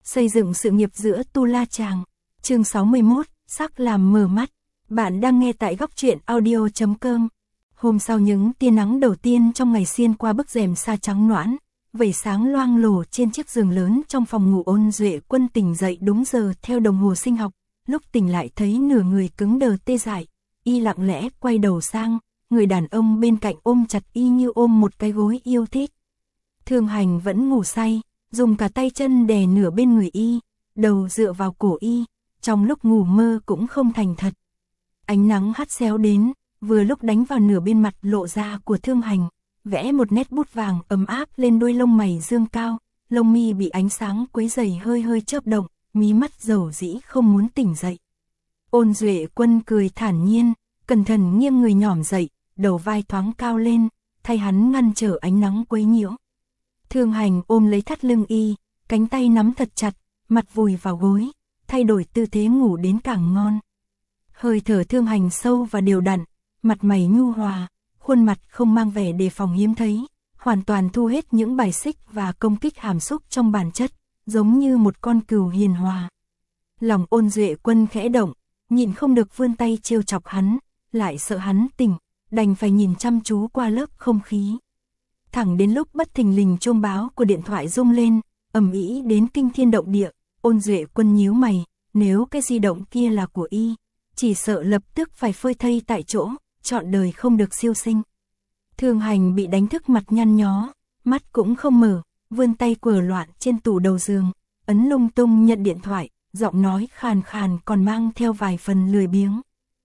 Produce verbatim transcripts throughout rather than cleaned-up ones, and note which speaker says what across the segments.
Speaker 1: Xây dựng sự nghiệp giữa Tu La Chàng. Chương sáu mươi mốt, sắc làm mờ mắt. Bạn đang nghe tại góc truyện audio chấm com. Hôm sau những tia nắng đầu tiên trong ngày xiên qua bức rèm sa trắng noãn, vẩy sáng loang lổ trên chiếc giường lớn trong phòng ngủ. Ôn Duệ Quân tỉnh dậy đúng giờ theo đồng hồ sinh học, lúc tỉnh lại thấy nửa người cứng đờ tê dại, y lặng lẽ quay đầu sang, người đàn ông bên cạnh ôm chặt y như ôm một cái gối yêu thích. Thương Hành vẫn ngủ say, dùng cả tay chân đè nửa bên người y, đầu dựa vào cổ y, trong lúc ngủ mơ cũng không thành thật. Ánh nắng hắt xéo đến, vừa lúc đánh vào nửa bên mặt lộ ra của Thương Hành, vẽ một nét bút vàng ấm áp lên đôi lông mày dương cao, lông mi bị ánh sáng quấy rầy hơi hơi chớp động, mí mắt dầu dĩ không muốn tỉnh dậy. Ôn Duệ Quân cười thản nhiên, cẩn thận nghiêng người nhỏm dậy, đầu vai thoáng cao lên, thay hắn ngăn trở ánh nắng quấy nhiễu. Thương Hành ôm lấy thắt lưng y, cánh tay nắm thật chặt, mặt vùi vào gối, thay đổi tư thế ngủ đến càng ngon. Hơi thở Thương Hành sâu và đều đặn, mặt mày nhu hòa, khuôn mặt không mang vẻ đề phòng hiếm thấy, hoàn toàn thu hết những bài xích và công kích hàm xúc trong bản chất, giống như một con cừu hiền hòa. Lòng Ôn Duệ Quân khẽ động, nhịn không được vươn tay trêu chọc hắn, lại sợ hắn tỉnh, đành phải nhìn chăm chú qua lớp không khí. Thẳng đến lúc bất thình lình chuông báo của điện thoại rung lên, ầm ĩ đến kinh thiên động địa, Ôn Duệ Quân nhíu mày, nếu cái di động kia là của y, chỉ sợ lập tức phải phơi thây tại chỗ, trọn đời không được siêu sinh. Thương Hành bị đánh thức mặt nhăn nhó, mắt cũng không mở, vươn tay quờ loạn trên tủ đầu giường, ấn lung tung nhận điện thoại, giọng nói khàn khàn còn mang theo vài phần lười biếng.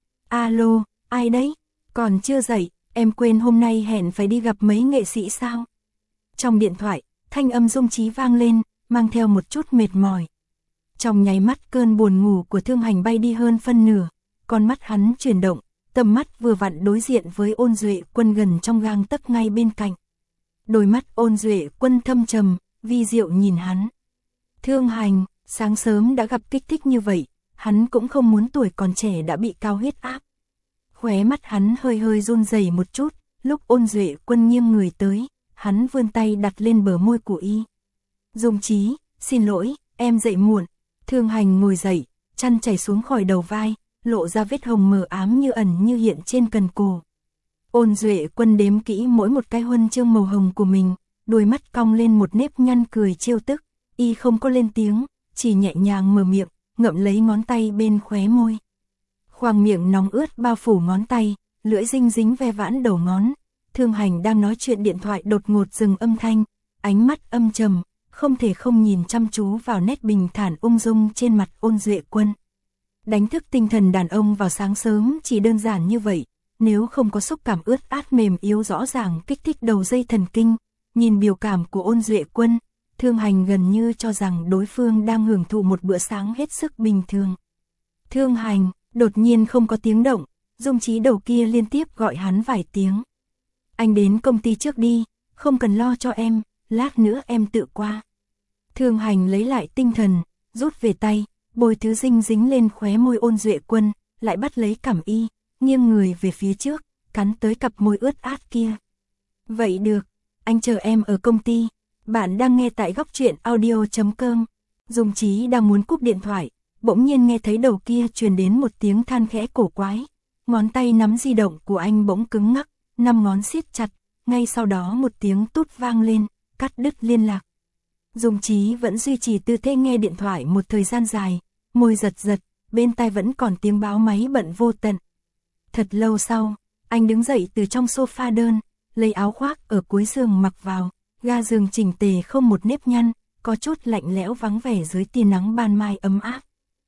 Speaker 1: Alo, ai đấy? Còn chưa dậy, em quên hôm nay hẹn phải đi gặp mấy nghệ sĩ sao? Trong điện thoại, thanh âm Dung Chí vang lên, mang theo một chút mệt mỏi. Trong nháy mắt cơn buồn ngủ của Thương Hành bay đi hơn phân nửa, con mắt hắn chuyển động, tầm mắt vừa vặn đối diện với Ôn Duệ Quân gần trong gang tấc ngay bên cạnh. Đôi mắt Ôn Duệ Quân thâm trầm, vi diệu nhìn hắn. Thương Hành, sáng sớm đã gặp kích thích như vậy, hắn cũng không muốn tuổi còn trẻ đã bị cao huyết áp. Khóe mắt hắn hơi hơi run rẩy một chút, lúc Ôn Duệ Quân nghiêng người tới, hắn vươn tay đặt lên bờ môi của y. Dung Chí, xin lỗi, em dậy muộn. Thương Hành ngồi dậy, chăn chảy xuống khỏi đầu vai, lộ ra vết hồng mờ ám như ẩn như hiện trên cần cổ. Ôn Duệ Quân đếm kỹ mỗi một cái huân chương màu hồng của mình, đôi mắt cong lên một nếp nhăn cười trêu tức, y không có lên tiếng, chỉ nhẹ nhàng mở miệng, ngậm lấy ngón tay bên khóe môi. Khoang miệng nóng ướt bao phủ ngón tay, lưỡi dinh dính ve vãn đầu ngón. Thương Hành đang nói chuyện điện thoại đột ngột dừng âm thanh, ánh mắt âm trầm, không thể không nhìn chăm chú vào nét bình thản ung dung trên mặt Ôn Duệ Quân. Đánh thức tinh thần đàn ông vào sáng sớm chỉ đơn giản như vậy, nếu không có xúc cảm ướt át mềm yếu rõ ràng kích thích đầu dây thần kinh, nhìn biểu cảm của Ôn Duệ Quân, Thương Hành gần như cho rằng đối phương đang hưởng thụ một bữa sáng hết sức bình thường. Thương Hành, đột nhiên không có tiếng động, Dung Chí đầu kia liên tiếp gọi hắn vài tiếng. Anh đến công ty trước đi, không cần lo cho em, lát nữa em tự qua. Thương Hành lấy lại tinh thần, rút về tay, bôi thứ dinh dính lên khóe môi Ôn Duệ Quân, lại bắt lấy cằm y, nghiêng người về phía trước, cắn tới cặp môi ướt át kia. Vậy được, anh chờ em ở công ty. Bạn đang nghe tại góc truyện audio chấm com. Dung Chí đang muốn cúp điện thoại, bỗng nhiên nghe thấy đầu kia truyền đến một tiếng than khẽ cổ quái. Ngón tay nắm di động của anh bỗng cứng ngắc, năm ngón siết chặt, ngay sau đó một tiếng tút vang lên, cắt đứt liên lạc. Dung Chí vẫn duy trì tư thế nghe điện thoại một thời gian dài, môi giật giật, bên tai vẫn còn tiếng báo máy bận vô tận. Thật lâu sau, anh đứng dậy từ trong sofa đơn, lấy áo khoác ở cuối giường mặc vào, ga giường chỉnh tề không một nếp nhăn, có chút lạnh lẽo vắng vẻ dưới tia nắng ban mai ấm áp.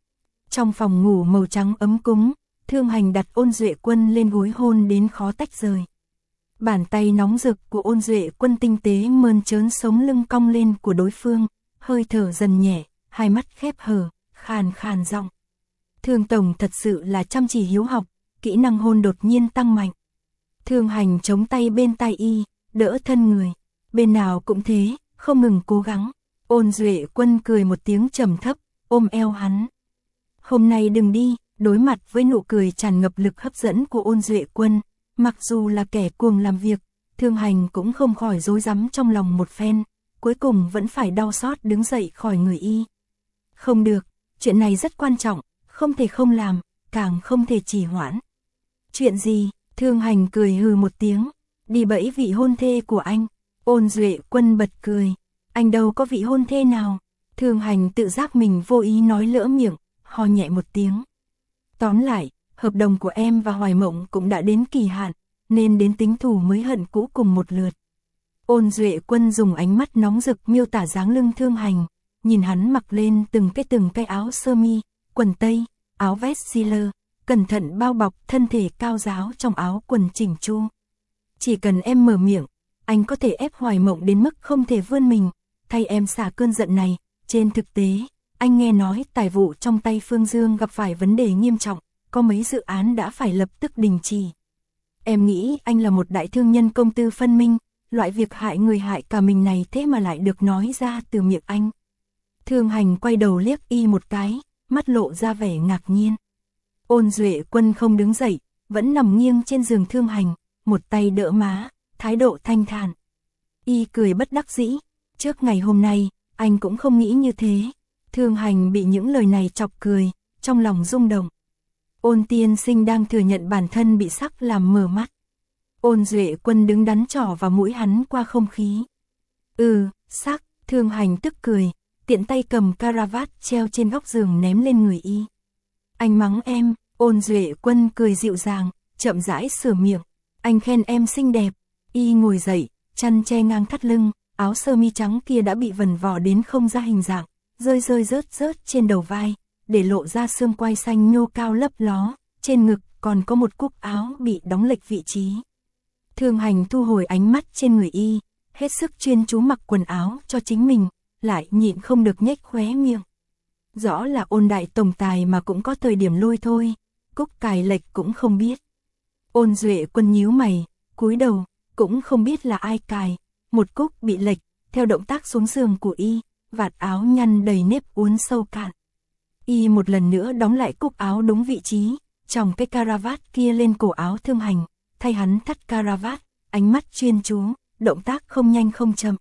Speaker 1: Trong phòng ngủ màu trắng ấm cúng, Thương Hành đặt Ôn Duệ Quân lên gối hôn đến khó tách rời. Bàn tay nóng rực của Ôn Duệ Quân tinh tế mơn trớn sống lưng cong lên của đối phương, hơi thở dần nhẹ, hai mắt khép hờ, khàn khàn giọng. Thương tổng thật sự là chăm chỉ hiếu học, kỹ năng hôn đột nhiên tăng mạnh. Thương Hành chống tay bên tai y, đỡ thân người, bên nào cũng thế, không ngừng cố gắng. Ôn Duệ Quân cười một tiếng trầm thấp, ôm eo hắn. Hôm nay đừng đi. Đối mặt với nụ cười tràn ngập lực hấp dẫn của Ôn Duệ Quân, mặc dù là kẻ cuồng làm việc, Thương Hành cũng không khỏi rối rắm trong lòng một phen, cuối cùng vẫn phải đau xót đứng dậy khỏi người y. Không được, chuyện này rất quan trọng, không thể không làm, càng không thể trì hoãn. Chuyện gì? Thương Hành cười hừ một tiếng, đi bẫy vị hôn thê của anh. Ôn Duệ Quân bật cười, anh đâu có vị hôn thê nào. Thương Hành tự giác mình vô ý nói lỡ miệng, ho nhẹ một tiếng. Tóm lại, hợp đồng của em và Hoài Mộng cũng đã đến kỳ hạn, nên đến tính thù mới hận cũ cùng một lượt. Ôn Duệ Quân dùng ánh mắt nóng rực miêu tả dáng lưng Thương Hành, nhìn hắn mặc lên từng cái từng cái áo sơ mi, quần tây, áo vest Ziller, cẩn thận bao bọc thân thể cao ráo trong áo quần chỉnh chu. Chỉ cần em mở miệng, anh có thể ép Hoài Mộng đến mức không thể vươn mình, thay em xả cơn giận này. Trên thực tế, anh nghe nói tài vụ trong tay Phương Dương gặp phải vấn đề nghiêm trọng, có mấy dự án đã phải lập tức đình chỉ. Em nghĩ anh là một đại thương nhân công tư phân minh, loại việc hại người hại cả mình này thế mà lại được nói ra từ miệng anh. Thương Hành quay đầu liếc y một cái, mắt lộ ra vẻ ngạc nhiên. Ôn Duệ Quân không đứng dậy, vẫn nằm nghiêng trên giường Thương Hành, một tay đỡ má, thái độ thanh thản. Y cười bất đắc dĩ, trước ngày hôm nay, anh cũng không nghĩ như thế. Thương Hành bị những lời này chọc cười, trong lòng rung động. Ôn tiên sinh đang thừa nhận bản thân bị sắc làm mờ mắt. Ôn Duệ Quân đứng đắn trỏ vào mũi hắn qua không khí. Ừ, sắc, Thương Hành tức cười, tiện tay cầm caravat treo trên góc giường ném lên người y. Anh mắng em. Ôn Duệ Quân cười dịu dàng, chậm rãi sửa miệng. Anh khen em xinh đẹp. Y ngồi dậy, chăn che ngang thắt lưng, áo sơ mi trắng kia đã bị vần vò đến không ra hình dạng, rơi rơi rớt rớt trên đầu vai, để lộ ra xương quai xanh nhô cao lấp ló, trên ngực còn có một cúc áo bị đóng lệch vị trí. Thương Hành thu hồi ánh mắt trên người y, hết sức chuyên chú mặc quần áo cho chính mình, lại nhịn không được nhếch khóe miệng. Rõ là Ôn đại tổng tài mà cũng có thời điểm lôi thôi, cúc cài lệch cũng không biết. Ôn Duệ Quân nhíu mày, cúi đầu, cũng không biết là ai cài, một cúc bị lệch, theo động tác xuống giường của y, vạt áo nhăn đầy nếp uốn sâu cạn. Y một lần nữa đóng lại cúc áo đúng vị trí, chồng cái caravat kia lên cổ áo Thương Hành, thay hắn thắt caravat, ánh mắt chuyên chú, động tác không nhanh không chậm.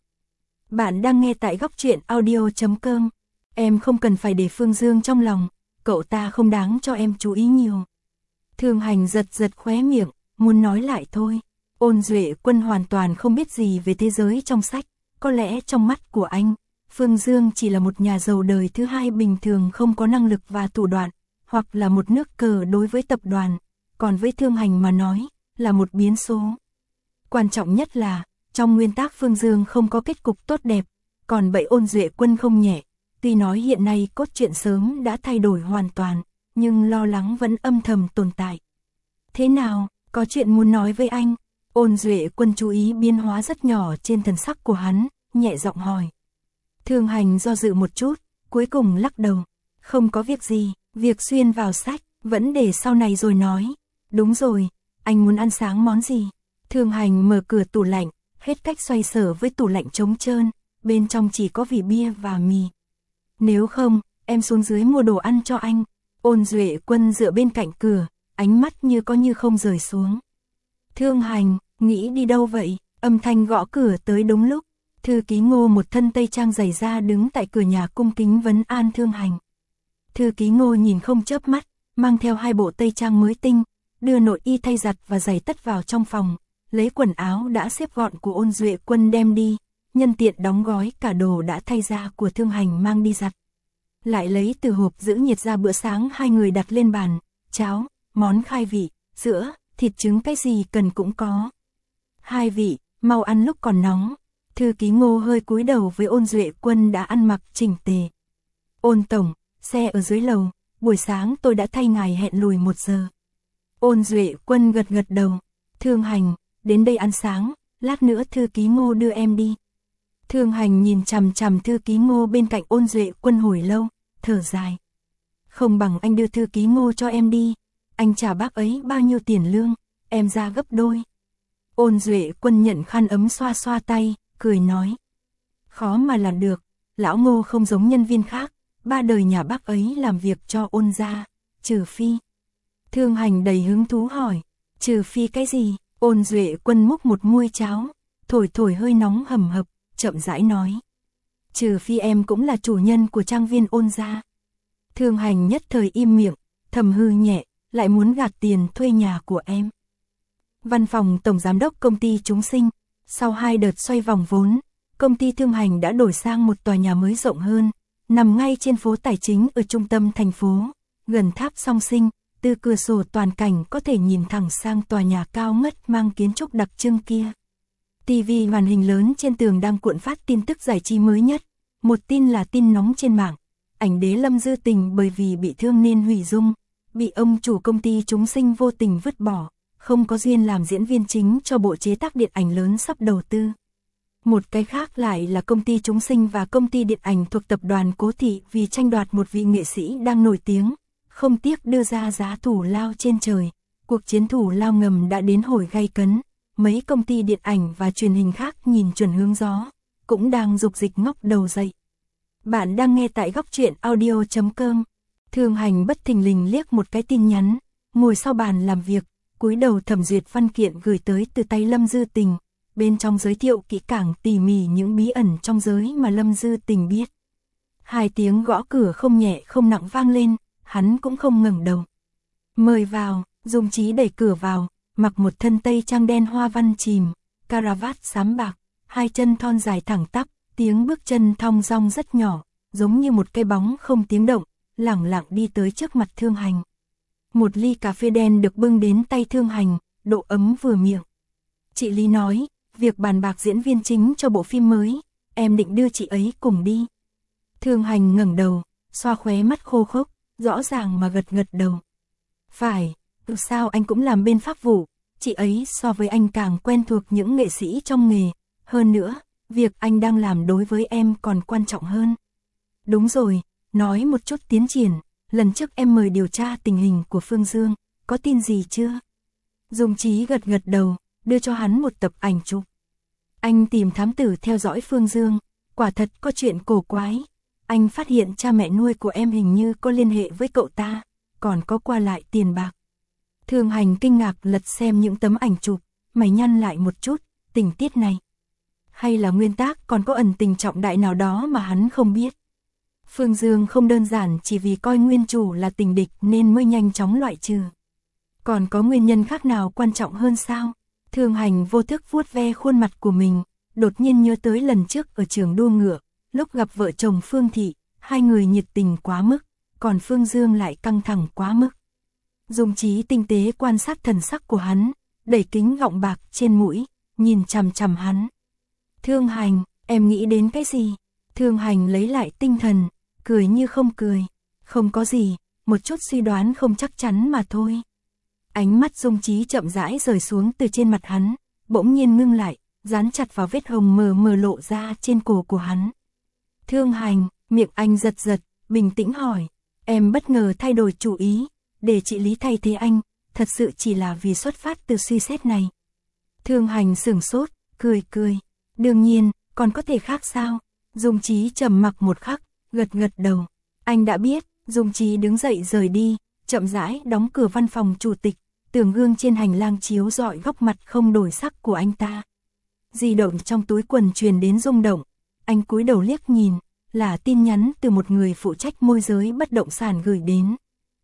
Speaker 1: Bạn đang nghe tại góc truyện audio chấm com. Em không cần phải để Phương Dương trong lòng, cậu ta không đáng cho em chú ý nhiều. Thương Hành giật giật khóe miệng, muốn nói lại thôi. Ôn Duệ Quân hoàn toàn không biết gì về thế giới trong sách, có lẽ trong mắt của anh, Phương Dương chỉ là một nhà giàu đời thứ hai bình thường không có năng lực và thủ đoạn, hoặc là một nước cờ đối với tập đoàn, còn với Thương Hành mà nói, là một biến số. Quan trọng nhất là, trong nguyên tắc Phương Dương không có kết cục tốt đẹp, còn bậy Ôn Duệ Quân không nhẹ, tuy nói hiện nay cốt truyện sớm đã thay đổi hoàn toàn, nhưng lo lắng vẫn âm thầm tồn tại. Thế nào, có chuyện muốn nói với anh? Ôn Duệ Quân chú ý biến hóa rất nhỏ trên thần sắc của hắn, nhẹ giọng hỏi. Thương Hành do dự một chút, cuối cùng lắc đầu. Không có việc gì, việc xuyên vào sách, vẫn để sau này rồi nói. Đúng rồi, anh muốn ăn sáng món gì? Thương Hành mở cửa tủ lạnh, hết cách xoay sở với tủ lạnh trống trơn, bên trong chỉ có vỉ bia và mì. Nếu không, em xuống dưới mua đồ ăn cho anh. Ôn Duệ Quân dựa bên cạnh cửa, ánh mắt như có như không rời xuống. Thương Hành, nghĩ đi đâu vậy? Âm thanh gõ cửa tới đúng lúc. Thư ký Ngô một thân tây trang dày da đứng tại cửa nhà cung kính vấn an Thương Hành. Thư ký Ngô nhìn không chớp mắt, mang theo hai bộ tây trang mới tinh, đưa nội y thay giặt và giày tất vào trong phòng, lấy quần áo đã xếp gọn của Ôn Duệ Quân đem đi, nhân tiện đóng gói cả đồ đã thay ra của Thương Hành mang đi giặt. Lại lấy từ hộp giữ nhiệt ra bữa sáng hai người đặt lên bàn, cháo, món khai vị, sữa, thịt trứng cái gì cần cũng có. Hai vị, mau ăn lúc còn nóng. Thư ký Ngô hơi cúi đầu với Ôn Duệ Quân đã ăn mặc chỉnh tề. Ôn tổng, xe ở dưới lầu, buổi sáng tôi đã thay ngài hẹn lùi một giờ. Ôn Duệ Quân gật gật đầu. Thương Hành, đến đây ăn sáng, lát nữa thư ký Ngô đưa em đi. Thương Hành nhìn chằm chằm thư ký Ngô bên cạnh Ôn Duệ Quân hồi lâu, thở dài. Không bằng anh đưa thư ký Ngô cho em đi, anh trả bác ấy bao nhiêu tiền lương, em ra gấp đôi. Ôn Duệ Quân nhận khăn ấm xoa xoa tay, cười nói. Khó mà làm được, lão Ngô không giống nhân viên khác, ba đời nhà bác ấy làm việc cho Ôn gia, trừ phi. Thương Hành đầy hứng thú hỏi, trừ phi cái gì? Ôn Duệ Quân múc một muôi cháo, thổi thổi hơi nóng hầm hập, chậm rãi nói. Trừ phi em cũng là chủ nhân của trang viên Ôn gia, Thương Hành nhất thời im miệng, thầm hư nhẹ, lại muốn gạt tiền thuê nhà của em. Văn phòng tổng giám đốc công ty Chúng Sinh, sau hai đợt xoay vòng vốn, công ty Thương Hành đã đổi sang một tòa nhà mới rộng hơn, nằm ngay trên phố tài chính ở trung tâm thành phố, gần tháp Song Sinh, từ cửa sổ toàn cảnh có thể nhìn thẳng sang tòa nhà cao ngất mang kiến trúc đặc trưng kia. ti vi màn hình lớn trên tường đang cuộn phát tin tức giải trí mới nhất, một tin là tin nóng trên mạng, ảnh đế Lâm Dư Tình bởi vì bị thương nên hủy dung, bị ông chủ công ty Chúng Sinh vô tình vứt bỏ, không có duyên làm diễn viên chính cho bộ chế tác điện ảnh lớn sắp đầu tư. Một cái khác lại là công ty Chúng Sinh và công ty điện ảnh thuộc tập đoàn Cố Thị vì tranh đoạt một vị nghệ sĩ đang nổi tiếng, không tiếc đưa ra giá thủ lao trên trời. Cuộc chiến thủ lao ngầm đã đến hồi gay cấn, mấy công ty điện ảnh và truyền hình khác nhìn chuẩn hướng gió, cũng đang dục dịch ngóc đầu dậy. Bạn đang nghe tại góc truyện audio chấm com. Thương Hành bất thình lình liếc một cái tin nhắn, ngồi sau bàn làm việc, cúi đầu thẩm duyệt văn kiện gửi tới từ tay Lâm Dư Tình. Bên trong giới thiệu kỹ càng tỉ mỉ những bí ẩn trong giới mà Lâm Dư Tình biết. Hai tiếng gõ cửa không nhẹ không nặng vang lên, hắn cũng không ngẩng đầu. Mời vào, Dung Chí đẩy cửa vào, mặc một thân tây trang đen hoa văn chìm, caravat xám bạc, hai chân thon dài thẳng tắp, tiếng bước chân thong dong rất nhỏ, giống như một cái bóng không tiếng động, lẳng lặng đi tới trước mặt Thương Hành. Một ly cà phê đen được bưng đến tay Thương Hành, độ ấm vừa miệng. Chị Lý nói, việc bàn bạc diễn viên chính cho bộ phim mới, em định đưa chị ấy cùng đi. Thương Hành ngẩng đầu, xoa khóe mắt khô khốc, rõ ràng mà gật gật đầu. Phải, dù sao anh cũng làm bên pháp vụ, chị ấy so với anh càng quen thuộc những nghệ sĩ trong nghề, hơn nữa, việc anh đang làm đối với em còn quan trọng hơn. Đúng rồi, nói một chút tiến triển, lần trước em mời điều tra tình hình của Phương Dương, có tin gì chưa? Dung Chí gật gật đầu, đưa cho hắn một tập ảnh chụp. Anh tìm thám tử theo dõi Phương Dương, quả thật có chuyện cổ quái. Anh phát hiện cha mẹ nuôi của em hình như có liên hệ với cậu ta, còn có qua lại tiền bạc. Thương Hành kinh ngạc lật xem những tấm ảnh chụp, mày nhăn lại một chút, tình tiết này. Hay là nguyên tác còn có ẩn tình trọng đại nào đó mà hắn không biết. Phương Dương không đơn giản chỉ vì coi nguyên chủ là tình địch nên mới nhanh chóng loại trừ. Còn có nguyên nhân khác nào quan trọng hơn sao? Thương Hành vô thức vuốt ve khuôn mặt của mình, đột nhiên nhớ tới lần trước ở trường đua ngựa, lúc gặp vợ chồng Phương Thị, hai người nhiệt tình quá mức, còn Phương Dương lại căng thẳng quá mức. Dung Chí tinh tế quan sát thần sắc của hắn, đẩy kính gọng bạc trên mũi, nhìn chằm chằm hắn. Thương Hành, em nghĩ đến cái gì? Thương Hành lấy lại tinh thần, cười như không cười. Không có gì, một chút suy đoán không chắc chắn mà thôi. Ánh mắt Dung Chí chậm rãi rời xuống từ trên mặt hắn, bỗng nhiên ngưng lại, dán chặt vào vết hồng mờ mờ lộ ra trên cổ của hắn. Thương Hành, miệng anh giật giật, bình tĩnh hỏi, em bất ngờ thay đổi chủ ý, để chị Lý thay thế anh, thật sự chỉ là vì xuất phát từ suy xét này. Thương Hành sửng sốt, cười cười, đương nhiên, còn có thể khác sao? Dung Chí trầm mặc một khắc, gật gật đầu. Anh đã biết. Dung Chí đứng dậy rời đi, chậm rãi đóng cửa văn phòng chủ tịch, tường gương trên hành lang chiếu rọi góc mặt không đổi sắc của anh ta. Di động trong túi quần truyền đến rung động, anh cúi đầu liếc nhìn, là tin nhắn từ một người phụ trách môi giới bất động sản gửi đến.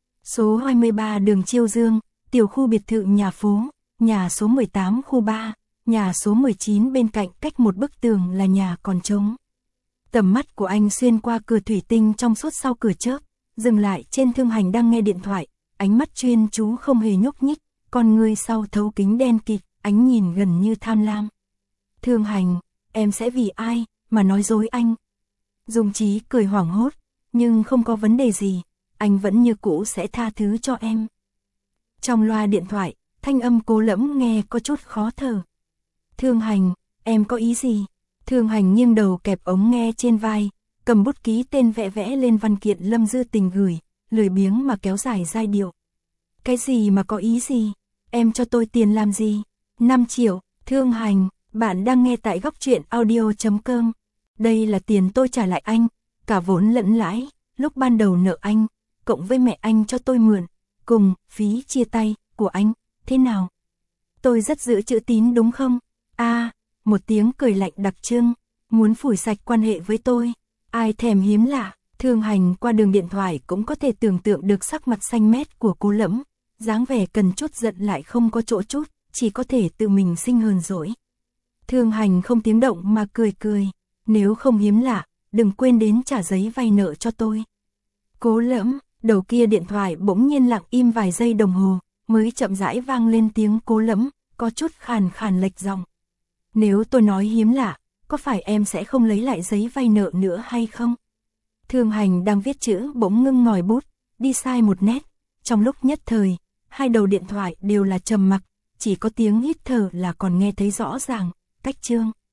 Speaker 1: Số hai mươi ba đường Chiêu Dương, tiểu khu biệt thự nhà phố, nhà số mười tám khu ba, nhà số mười chín bên cạnh cách một bức tường là nhà còn trống. Tầm mắt của anh xuyên qua cửa thủy tinh trong suốt sau cửa chớp, dừng lại trên Thương Hành đang nghe điện thoại, ánh mắt chuyên chú không hề nhúc nhích, con người sau thấu kính đen kịt, ánh nhìn gần như tham lam. Thương Hành, em sẽ vì ai mà nói dối anh? Dung Chí cười hoảng hốt, nhưng không có vấn đề gì, anh vẫn như cũ sẽ tha thứ cho em. Trong loa điện thoại, thanh âm Cố Lẫm nghe có chút khó thở. Thương Hành, em có ý gì? Thương Hành nghiêng đầu kẹp ống nghe trên vai, cầm bút ký tên vẽ vẽ lên văn kiện Lâm Dư Tình gửi, lười biếng mà kéo dài giai điệu. Cái gì mà có ý gì? Em cho tôi tiền làm gì? năm triệu, Thương Hành, bạn đang nghe tại góc truyện audio chấm com. Đây là tiền tôi trả lại anh, cả vốn lẫn lãi, lúc ban đầu nợ anh, cộng với mẹ anh cho tôi mượn, cùng phí chia tay của anh, thế nào? Tôi rất giữ chữ tín đúng không? A, à, một tiếng cười lạnh đặc trưng, muốn phủi sạch quan hệ với tôi, ai thèm hiếm lạ. Thương Hành qua đường điện thoại cũng có thể tưởng tượng được sắc mặt xanh mét của Cố Lẫm, dáng vẻ cần chút giận lại không có chỗ chút, chỉ có thể tự mình sinh hờn dỗi. Thương Hành không tiếng động mà cười cười, nếu không hiếm lạ, đừng quên đến trả giấy vay nợ cho tôi. Cố Lẫm, đầu kia điện thoại bỗng nhiên lặng im vài giây đồng hồ, mới chậm rãi vang lên tiếng Cố Lẫm, có chút khàn khàn lệch giọng. Nếu tôi nói hiếm lạ, có phải em sẽ không lấy lại giấy vay nợ nữa hay không? Thương Hành đang viết chữ bỗng ngưng ngòi bút, đi sai một nét, trong lúc nhất thời, hai đầu điện thoại đều là trầm mặc, chỉ có tiếng hít thở là còn nghe thấy rõ ràng. Cách chương